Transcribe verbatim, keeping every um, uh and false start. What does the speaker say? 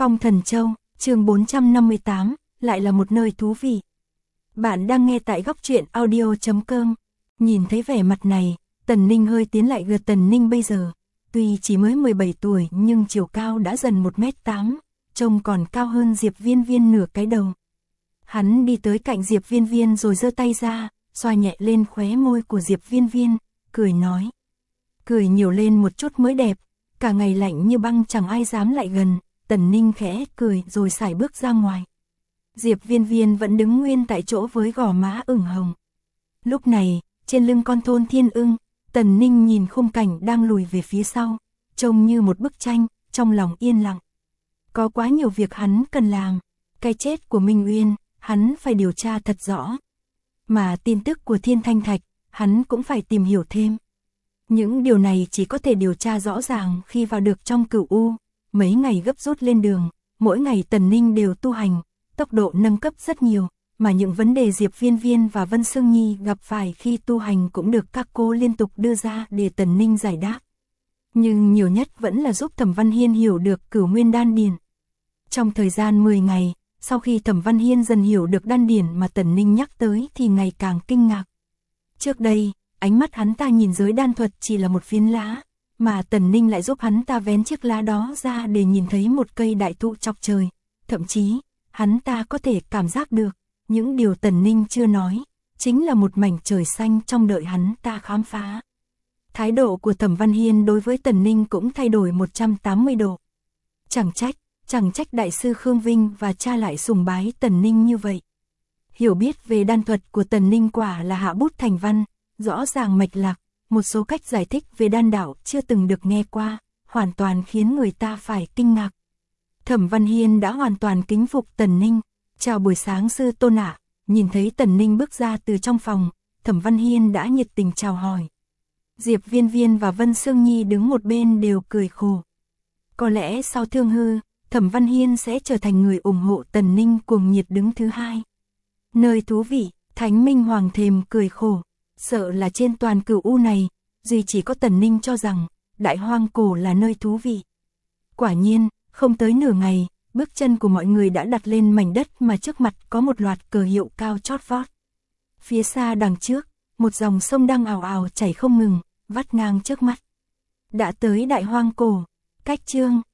Phong Thần Châu, chương bốn trăm năm mươi tám, lại là một nơi thú vị. Bạn đang nghe tại góc truyện audio chấm com. Nhìn thấy vẻ mặt này, Tần Ninh hơi tiến lại gần. Tần Ninh bây giờ, tuy chỉ mới mười bảy tuổi nhưng chiều cao đã dần một mét tám, trông còn cao hơn Diệp Viên Viên nửa cái đầu. Hắn đi tới cạnh Diệp Viên Viên rồi giơ tay ra, xoa nhẹ lên khóe môi của Diệp Viên Viên, cười nói. Cười nhiều lên một chút mới đẹp, cả ngày lạnh như băng chẳng ai dám lại gần. Tần Ninh khẽ cười rồi sải bước ra ngoài. Diệp Viên Viên vẫn đứng nguyên tại chỗ với gò má ửng hồng. Lúc này, trên lưng con thôn thiên ưng, Tần Ninh nhìn khung cảnh đang lùi về phía sau, trông như một bức tranh, trong lòng yên lặng. Có quá nhiều việc hắn cần làm, cái chết của Minh Uyên, hắn phải điều tra thật rõ. Mà tin tức của Thiên Thanh Thạch, hắn cũng phải tìm hiểu thêm. Những điều này chỉ có thể điều tra rõ ràng khi vào được trong Cửu U. Mấy ngày gấp rút lên đường, mỗi ngày Tần Ninh đều tu hành, tốc độ nâng cấp rất nhiều, mà những vấn đề Diệp Viên Viên và Vân Sương Nhi gặp phải khi tu hành cũng được các cô liên tục đưa ra để Tần Ninh giải đáp. Nhưng nhiều nhất vẫn là giúp Thẩm Văn Hiên hiểu được Cửu Nguyên Đan Điển. Trong thời gian mười ngày, sau khi Thẩm Văn Hiên dần hiểu được đan điển mà Tần Ninh nhắc tới thì ngày càng kinh ngạc. Trước đây, ánh mắt hắn ta nhìn giới đan thuật chỉ là một phiến lá, mà Tần Ninh lại giúp hắn ta vén chiếc lá đó ra để nhìn thấy một cây đại thụ chọc trời. Thậm chí, hắn ta có thể cảm giác được, những điều Tần Ninh chưa nói, chính là một mảnh trời xanh trong đợi hắn ta khám phá. Thái độ của Thẩm Văn Hiên đối với Tần Ninh cũng thay đổi một trăm tám mươi độ. Chẳng trách, chẳng trách đại sư Khương Vinh và cha lại sùng bái Tần Ninh như vậy. Hiểu biết về đan thuật của Tần Ninh quả là hạ bút thành văn, rõ ràng mạch lạc. Một số cách giải thích về đan đạo chưa từng được nghe qua, hoàn toàn khiến người ta phải kinh ngạc. Thẩm Văn Hiên đã hoàn toàn kính phục Tần Ninh. Chào buổi sáng sư Tôn ạ. Nhìn thấy Tần Ninh bước ra từ trong phòng, Thẩm Văn Hiên đã nhiệt tình chào hỏi. Diệp Viên Viên và Vân Sương Nhi đứng một bên đều cười khổ. Có lẽ sau Thương Hư, Thẩm Văn Hiên sẽ trở thành người ủng hộ Tần Ninh cuồng nhiệt đứng thứ hai. Nơi thú vị, Thánh Minh Hoàng thềm cười khổ. Sợ là trên toàn Cửu U này, duy chỉ có Tần Ninh cho rằng, Đại Hoang Cổ là nơi thú vị. Quả nhiên, không tới nửa ngày, bước chân của mọi người đã đặt lên mảnh đất mà trước mặt có một loạt cờ hiệu cao chót vót. Phía xa đằng trước, một dòng sông đang ào ào chảy không ngừng, vắt ngang trước mắt. Đã tới Đại Hoang Cổ, cách chương,